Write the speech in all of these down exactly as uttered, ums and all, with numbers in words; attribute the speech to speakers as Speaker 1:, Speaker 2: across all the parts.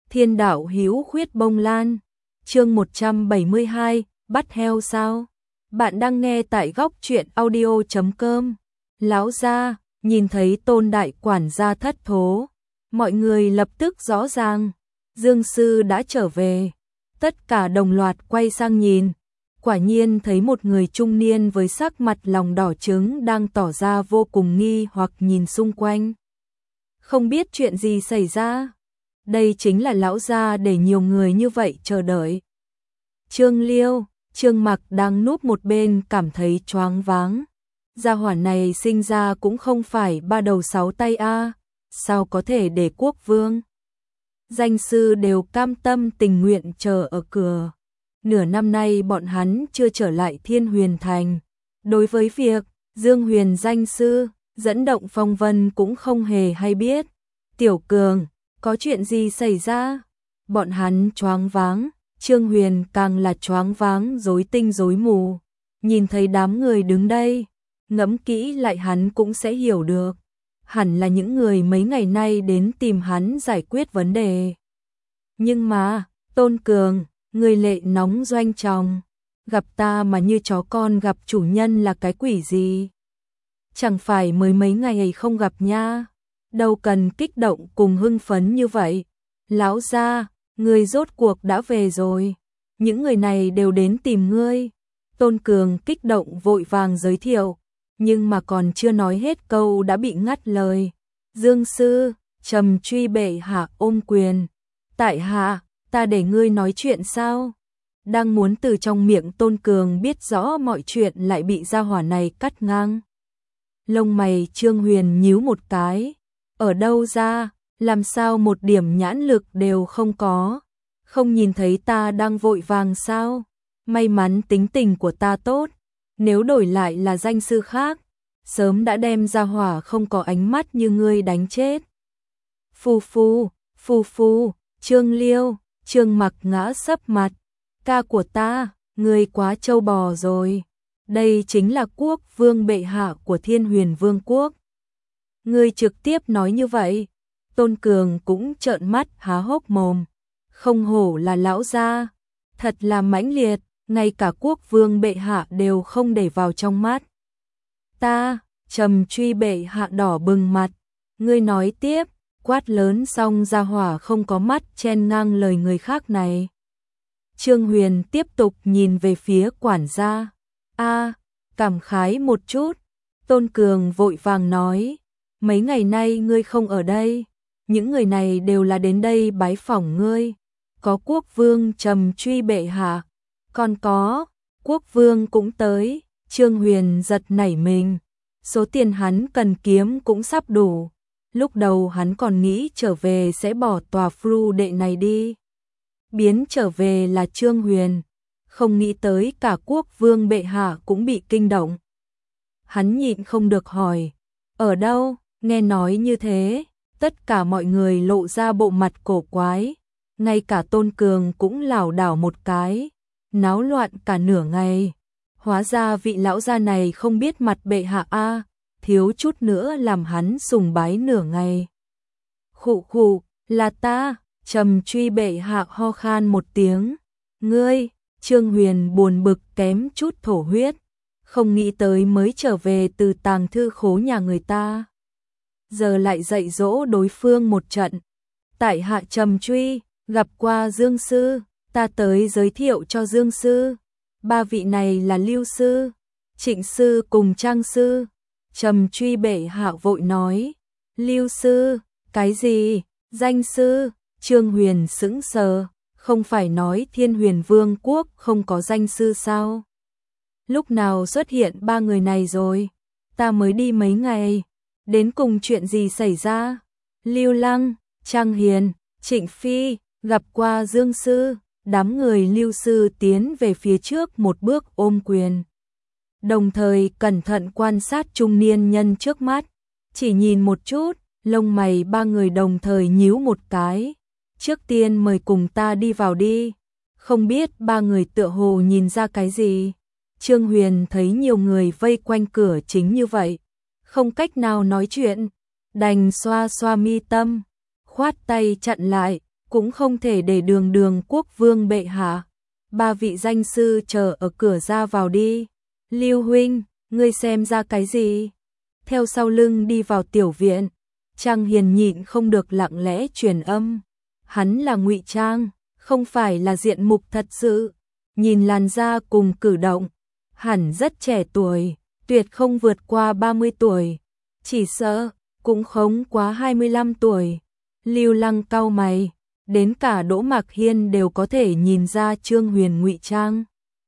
Speaker 1: Thiên đạo hữu khuyết bông lan. Chương một trăm bảy mươi hai, bắt heo sao? Bạn đang nghe tại góc truyện audio chấm com. Lão gia, nhìn thấy Tôn đại quản gia thất thố, mọi người lập tức rõ ràng, Dương sư đã trở về. Tất cả đồng loạt quay sang nhìn, quả nhiên thấy một người trung niên với sắc mặt lòng đỏ trứng đang tỏ ra vô cùng nghi hoặc nhìn xung quanh. Không biết chuyện gì xảy ra. Đây chính là lão gia để nhiều người như vậy chờ đợi. Trương Liêu, Trương Mặc đang núp một bên cảm thấy choáng váng. Gia hỏa này sinh ra cũng không phải ba đầu sáu tay a, sao có thể để quốc vương? Danh sư đều cam tâm tình nguyện chờ ở cửa. Nửa năm nay bọn hắn chưa trở lại Thiên Huyền Thành. Đối với việc Dương Huyền danh sư dẫn động phong vân cũng không hề hay biết. Tiểu Cường, có chuyện gì xảy ra? Bọn hắn choáng váng, Trương Huyền càng là choáng váng rối tinh rối mù. Nhìn thấy đám người đứng đây, ngẫm kỹ lại hắn cũng sẽ hiểu được. Hẳn là những người mấy ngày nay đến tìm hắn giải quyết vấn đề. Nhưng mà, Tôn Cường, người lệ nóng doanh tròng, gặp ta mà như chó con gặp chủ nhân là cái quỷ gì? Chẳng phải mới mấy ngày không gặp nha, đâu cần kích động cùng hưng phấn như vậy. Lão gia, người rốt cuộc đã về rồi, những người này đều đến tìm ngươi. Tôn Cường kích động vội vàng giới thiệu, nhưng mà còn chưa nói hết câu đã bị ngắt lời. Dương sư, trầm truy bệ hạ ôm quyền. Tại hạ, ta để ngươi nói chuyện sao? Đang muốn từ trong miệng Tôn Cường biết rõ mọi chuyện lại bị gia hỏa này cắt ngang. Lông mày Trương Huyền nhíu một cái. Ở đâu ra, làm sao một điểm nhãn lực đều không có? Không nhìn thấy ta đang vội vàng sao? May mắn tính tình của ta tốt, nếu đổi lại là danh sư khác, sớm đã đem gia hỏa không có ánh mắt như ngươi đánh chết. Phù phù, phù phù, Trương Liêu, Trương Mặc ngã sấp mặt. Ca của ta, ngươi quá trâu bò rồi. Đây chính là quốc vương bệ hạ của Thiên Huyền Vương quốc. Ngươi trực tiếp nói như vậy. Tôn Cường cũng trợn mắt há hốc mồm. Không hổ là lão gia, thật là mãnh liệt, ngay cả quốc vương bệ hạ đều không để vào trong mắt. Ta, trầm truy bệ hạ đỏ bừng mặt. Ngươi nói tiếp, quát lớn xong gia hỏa không có mắt chen ngang lời người khác này. Trương Huyền tiếp tục nhìn về phía quản gia. A, cảm khái một chút. Tôn Cường vội vàng nói, mấy ngày nay ngươi không ở đây, những người này đều là đến đây bái phỏng ngươi. Có quốc vương trầm truy bệ hạ, còn có quốc vương cũng tới. Trương Huyền giật nảy mình, số tiền hắn cần kiếm cũng sắp đủ. Lúc đầu hắn còn nghĩ trở về sẽ bỏ tòa Fru đệ này đi, biến trở về là Trương Huyền, không nghĩ tới cả quốc vương bệ hạ cũng bị kinh động. Hắn nhịn không được hỏi, ở đâu? Nghe nói như thế, tất cả mọi người lộ ra bộ mặt cổ quái, ngay cả Tôn Cường cũng lảo đảo một cái, náo loạn cả nửa ngày. Hóa ra vị lão gia này không biết mặt bệ hạ a, thiếu chút nữa làm hắn sùng bái nửa ngày. Khụ khụ, là ta. Trầm truy bệ hạ ho khan một tiếng. Ngươi, Trương Huyền buồn bực kém chút thổ huyết, không nghĩ tới mới trở về từ tàng thư khố nhà người ta, giờ lại dạy dỗ đối phương một trận. Tại hạ Trầm truy, gặp qua Dương sư, ta tới giới thiệu cho Dương sư. Ba vị này là Lưu sư, Trịnh sư cùng Trang sư. Trầm truy bệ hạ vội nói, Lưu sư, cái gì? Danh sư? Trương Huyền sững sờ, không phải nói Thiên Huyền Vương quốc không có danh sư sao? Lúc nào xuất hiện ba người này rồi? Ta mới đi mấy ngày, đến cùng chuyện gì xảy ra? Lưu Lăng, Trang Hiền, Trịnh Phi, gặp qua Dương sư. Đám người Lưu sư tiến về phía trước một bước ôm quyền, đồng thời cẩn thận quan sát trung niên nhân trước mắt. Chỉ nhìn một chút, lông mày ba người đồng thời nhíu một cái. Trước tiên mời cùng ta đi vào đi. Không biết ba người tựa hồ nhìn ra cái gì. Trương Huyền thấy nhiều người vây quanh cửa chính như vậy, không cách nào nói chuyện, đành xoa xoa mi tâm, khoát tay chặn lại. cũng không thể để đường đường quốc vương bệ hạ. Ba vị danh sư chờ ở cửa ra vào đi. Lưu huynh, ngươi xem ra cái gì? Theo sau lưng đi vào tiểu viện, Trang Hiền nhịn không được lặng lẽ truyền âm. Hắn là ngụy trang, không phải là diện mục thật sự. Nhìn làn da cùng cử động, hẳn rất trẻ tuổi, tuyệt không vượt qua ba mươi tuổi. Chỉ sợ, cũng không quá hai mươi lăm tuổi. Lưu Lăng cau mày, đến cả Đỗ Mạc Hiên đều có thể nhìn ra Trương Huyền ngụy trang.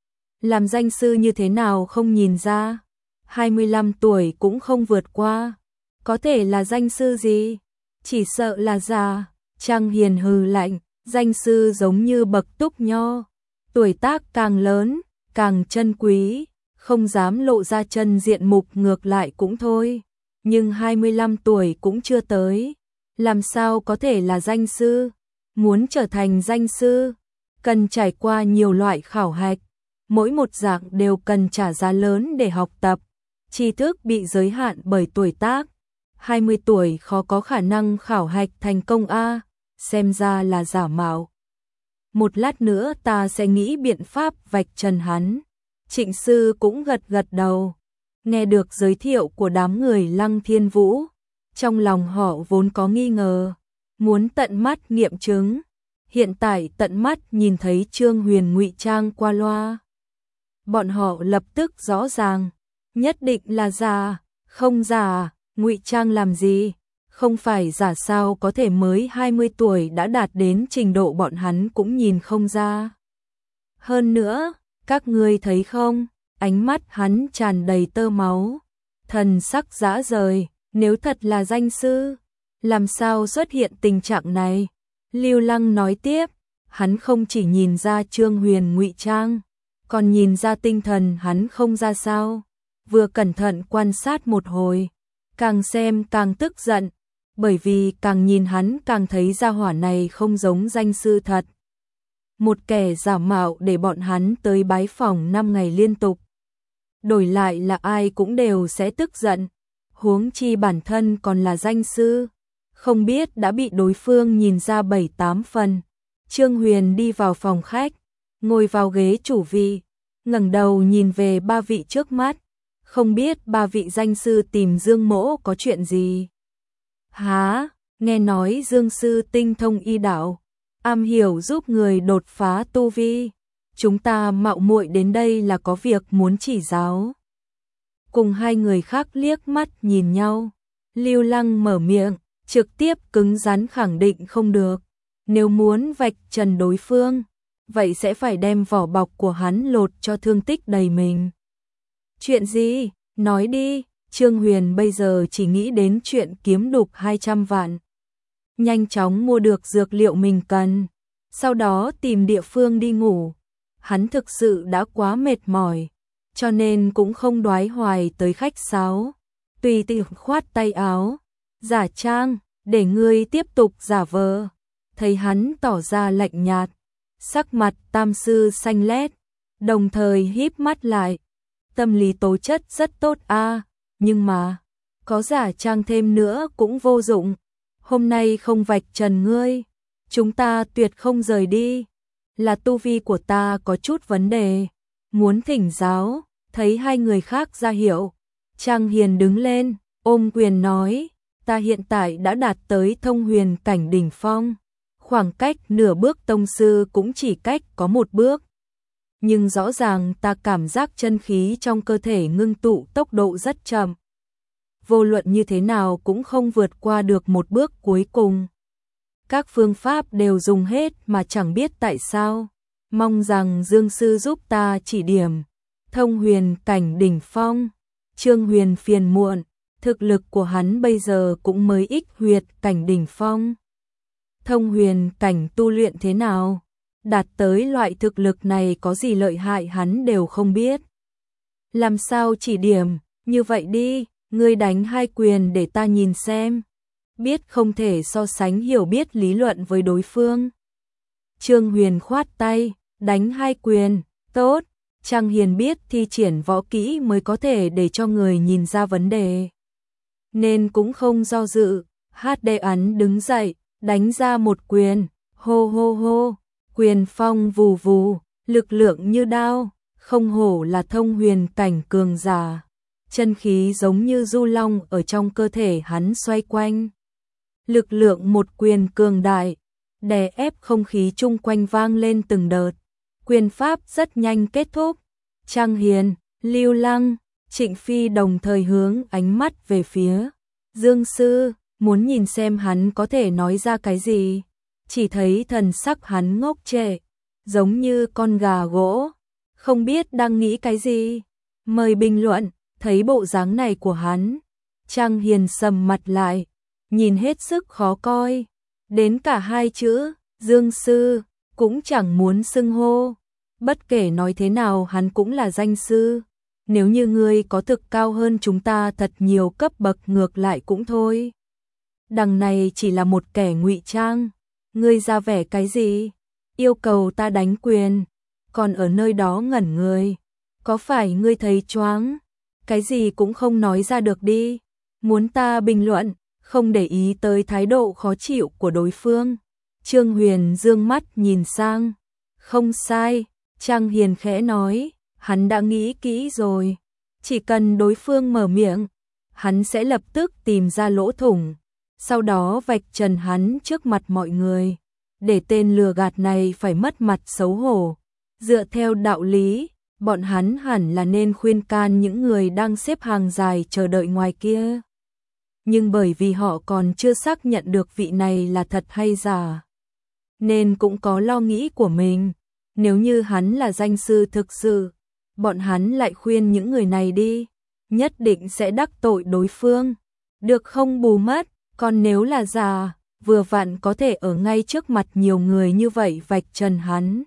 Speaker 1: Làm danh sư như thế nào không nhìn ra? hai mươi lăm tuổi cũng không vượt qua. Có thể là danh sư gì? Chỉ sợ là già. Trang Hiền hừ lạnh, danh sư giống như bậc túc nho. Tuổi tác càng lớn, càng chân quý, không dám lộ ra chân diện mục ngược lại cũng thôi. Nhưng hai mươi lăm tuổi cũng chưa tới. Làm sao có thể là danh sư? Muốn trở thành danh sư, cần trải qua nhiều loại khảo hạch. Mỗi một dạng đều cần trả giá lớn để học tập. Tri thức bị giới hạn bởi tuổi tác. hai mươi tuổi khó có khả năng khảo hạch thành công a, xem ra là giả mạo. Một lát nữa ta sẽ nghĩ biện pháp vạch trần hắn. Trịnh sư cũng gật gật đầu. Nghe được giới thiệu của đám người Lăng Thiên Vũ, trong lòng họ vốn có nghi ngờ, muốn tận mắt nghiệm chứng. Hiện tại tận mắt nhìn thấy Trương Huyền ngụy trang qua loa, bọn họ lập tức rõ ràng, nhất định là giả. Không giả, ngụy trang làm gì? Không phải giả sao có thể mới hai mươi tuổi đã đạt đến trình độ bọn hắn cũng nhìn không ra. Hơn nữa, các ngươi thấy không, ánh mắt hắn tràn đầy tơ máu, thần sắc rã rời. Nếu thật là danh sư, làm sao xuất hiện tình trạng này? Lưu Lăng nói tiếp, hắn không chỉ nhìn ra Trương Huyền ngụy trang, còn nhìn ra tinh thần hắn không ra sao. Vừa cẩn thận quan sát một hồi, càng xem càng tức giận, bởi vì càng nhìn hắn càng thấy gia hỏa này không giống danh sư thật. Một kẻ giả mạo để bọn hắn tới bái phỏng năm ngày liên tục. Đổi lại là ai cũng đều sẽ tức giận, huống chi bản thân còn là danh sư, không biết đã bị đối phương nhìn ra bảy tám phần. Trương Huyền đi vào phòng khách, ngồi vào ghế chủ vị, ngẩng đầu nhìn về ba vị trước mắt, không biết ba vị danh sư tìm Dương Mỗ có chuyện gì. Hả, nghe nói Dương sư tinh thông y đạo, am hiểu giúp người đột phá tu vi, chúng ta mạo muội đến đây là có việc muốn chỉ giáo. Cùng hai người khác liếc mắt nhìn nhau, Lưu Lăng mở miệng, trực tiếp cứng rắn khẳng định không được. Nếu muốn vạch trần đối phương, vậy sẽ phải đem vỏ bọc của hắn lột cho thương tích đầy mình. Chuyện gì? Nói đi. Trương Huyền bây giờ chỉ nghĩ đến chuyện kiếm đục hai trăm vạn. Nhanh chóng mua được dược liệu mình cần, sau đó tìm địa phương đi ngủ. Hắn thực sự đã quá mệt mỏi, cho nên cũng không đoái hoài tới khách sáo. Tùy tiện khoát tay áo, giả trang, để ngươi tiếp tục giả vờ. Thấy hắn tỏ ra lạnh nhạt, sắc mặt tam sư xanh lét, đồng thời híp mắt lại. Tâm lý tố chất rất tốt a, nhưng mà có giả trang thêm nữa cũng vô dụng. Hôm nay không vạch trần ngươi, chúng ta tuyệt không rời đi. Là tu vi của ta có chút vấn đề, muốn thỉnh giáo. Thấy hai người khác ra hiệu, Trang Hiền đứng lên, ôm quyền nói, ta hiện tại đã đạt tới thông huyền cảnh đỉnh phong, khoảng cách nửa bước tông sư cũng chỉ cách có một bước. Nhưng rõ ràng ta cảm giác chân khí trong cơ thể ngưng tụ tốc độ rất chậm. Vô luận như thế nào cũng không vượt qua được một bước cuối cùng. Các phương pháp đều dùng hết mà chẳng biết tại sao. Mong rằng Dương sư giúp ta chỉ điểm. Thông huyền cảnh đỉnh phong. Trương Huyền phiền muộn, thực lực của hắn bây giờ cũng mới ích huyệt cảnh đỉnh phong. Thông huyền cảnh tu luyện thế nào? Đạt tới loại thực lực này có gì lợi hại hắn đều không biết. Làm sao chỉ điểm? Như vậy đi, ngươi đánh hai quyền để ta nhìn xem. Biết không thể so sánh hiểu biết lý luận với đối phương. Trương Huyền khoát tay, đánh hai quyền, tốt. Trang Hiền biết thi triển võ kỹ mới có thể để cho người nhìn ra vấn đề, nên cũng không do dự, hát đê ấn đứng dậy, đánh ra một quyền, Hô hô hô, quyền phong vù vù, lực lượng như đao, không hổ là thông huyền cảnh cường giả. Chân khí giống như du long ở trong cơ thể hắn xoay quanh. Lực lượng một quyền cường đại, đè ép không khí chung quanh vang lên từng đợt. Quyền pháp rất nhanh kết thúc. Trang Hiền, Lưu Lăng, Trịnh Phi đồng thời hướng ánh mắt về phía Dương Sư, muốn nhìn xem hắn có thể nói ra cái gì. Chỉ thấy thần sắc hắn ngốc trệ, giống như con gà gỗ, không biết đang nghĩ cái gì. Mời bình luận. Thấy bộ dáng này của hắn, Trang Hiền sầm mặt lại, nhìn hết sức khó coi. Đến cả hai chữ Dương Sư cũng chẳng muốn xưng hô. Bất kể nói thế nào hắn cũng là danh sư. Nếu như ngươi có thực cao hơn chúng ta thật nhiều cấp bậc ngược lại cũng thôi. Đằng này chỉ là một kẻ ngụy trang. Ngươi ra vẻ cái gì? Yêu cầu ta đánh quyền, còn ở nơi đó ngẩn người. Có phải ngươi thấy choáng? Cái gì cũng không nói ra được đi. Muốn ta bình luận, không để ý tới thái độ khó chịu của đối phương. Trương Huyền dương mắt nhìn sang. Không sai, Trang Hiền khẽ nói, hắn đã nghĩ kỹ rồi. Chỉ cần đối phương mở miệng, hắn sẽ lập tức tìm ra lỗ thủng. Sau đó vạch trần hắn trước mặt mọi người. Để tên lừa gạt này phải mất mặt xấu hổ. Dựa theo đạo lý, bọn hắn hẳn là nên khuyên can những người đang xếp hàng dài chờ đợi ngoài kia. Nhưng bởi vì họ còn chưa xác nhận được vị này là thật hay giả, nên cũng có lo nghĩ của mình. Nếu như hắn là danh sư thực sự, bọn hắn lại khuyên những người này đi, nhất định sẽ đắc tội đối phương. Được không bù mất, còn nếu là giả, vừa vặn có thể ở ngay trước mặt nhiều người như vậy vạch trần hắn,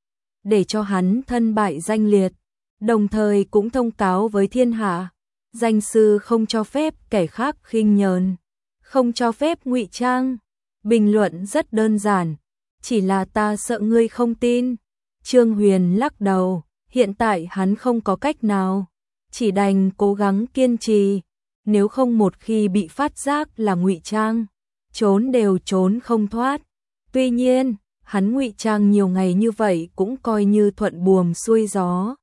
Speaker 1: để cho hắn thân bại danh liệt, đồng thời cũng thông cáo với thiên hạ, danh sư không cho phép kẻ khác khinh nhờn, không cho phép ngụy trang. Bình luận rất đơn giản, chỉ là ta sợ ngươi không tin. Trương Huyền lắc đầu, hiện tại hắn không có cách nào, chỉ đành cố gắng kiên trì, nếu không một khi bị phát giác là ngụy trang, trốn đều trốn không thoát. Tuy nhiên, hắn ngụy trang nhiều ngày như vậy cũng coi như thuận buồm xuôi gió.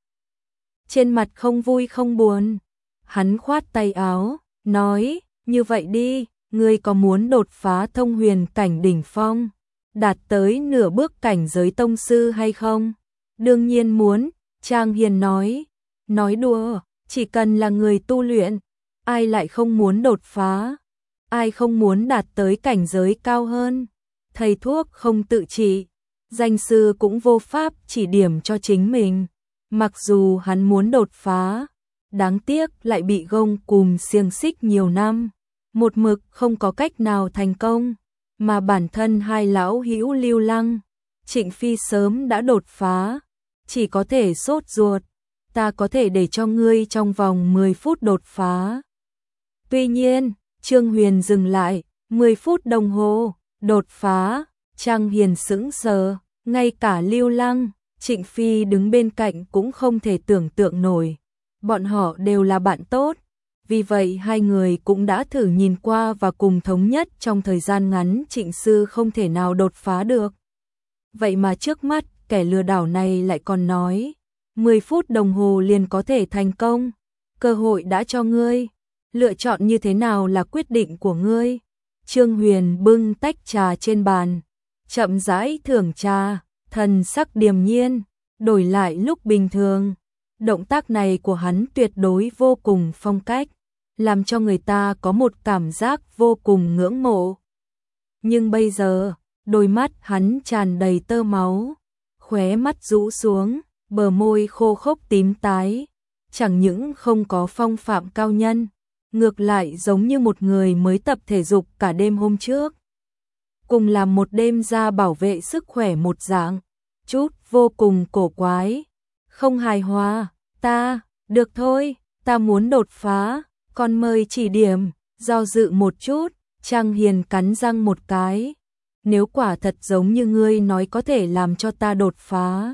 Speaker 1: Trên mặt không vui không buồn, hắn khoát tay áo, nói, như vậy đi, ngươi có muốn đột phá thông huyền cảnh đỉnh phong, đạt tới nửa bước cảnh giới tông sư hay không? Đương nhiên muốn, Trang Hiền nói, nói đùa, chỉ cần là người tu luyện, ai lại không muốn đột phá, ai không muốn đạt tới cảnh giới cao hơn. Thầy thuốc không tự trị, danh sư cũng vô pháp chỉ điểm cho chính mình. Mặc dù hắn muốn đột phá, đáng tiếc lại bị gông cùm xiềng xích nhiều năm, một mực không có cách nào thành công. Mà bản thân hai lão hữu Lưu Lăng, Trịnh Phi sớm đã đột phá, chỉ có thể sốt ruột. Ta có thể để cho ngươi trong vòng mười phút đột phá. Tuy nhiên, Trương Huyền dừng lại, mười phút đồng hồ, đột phá. Trang Hiền sững sờ, ngay cả Lưu Lăng, Trịnh Phi đứng bên cạnh cũng không thể tưởng tượng nổi. Bọn họ đều là bạn tốt, vì vậy hai người cũng đã thử nhìn qua và cùng thống nhất trong thời gian ngắn Trịnh sư không thể nào đột phá được. Vậy mà trước mắt, kẻ lừa đảo này lại còn nói, mười phút đồng hồ liền có thể thành công, cơ hội đã cho ngươi, lựa chọn như thế nào là quyết định của ngươi. Trương Huyền bưng tách trà trên bàn, chậm rãi thưởng trà, thần sắc điềm nhiên, đổi lại lúc bình thường. Động tác này của hắn tuyệt đối vô cùng phong cách, làm cho người ta có một cảm giác vô cùng ngưỡng mộ. Nhưng bây giờ, đôi mắt hắn tràn đầy tơ máu, khóe mắt rũ xuống, bờ môi khô khốc tím tái, chẳng những không có phong phạm cao nhân, ngược lại giống như một người mới tập thể dục cả đêm hôm trước. Cùng làm một đêm ra bảo vệ sức khỏe một dạng, chút vô cùng cổ quái, không hài hòa. Ta, được thôi, ta muốn đột phá, con mời chỉ điểm. Do dự một chút, Trang Hiền cắn răng một cái. Nếu quả thật giống như ngươi nói có thể làm cho ta đột phá,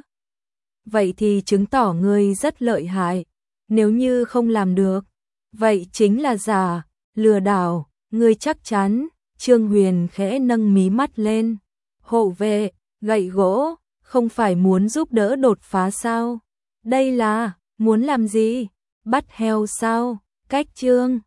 Speaker 1: vậy thì chứng tỏ ngươi rất lợi hại. Nếu như không làm được, vậy chính là giả, lừa đảo. Ngươi chắc chắn? Trương Huyền khẽ nâng mí mắt lên. Hộ vệ, gậy gỗ, không phải muốn giúp đỡ đột phá sao? Đây là, muốn làm gì? Bắt heo sao? Cách chương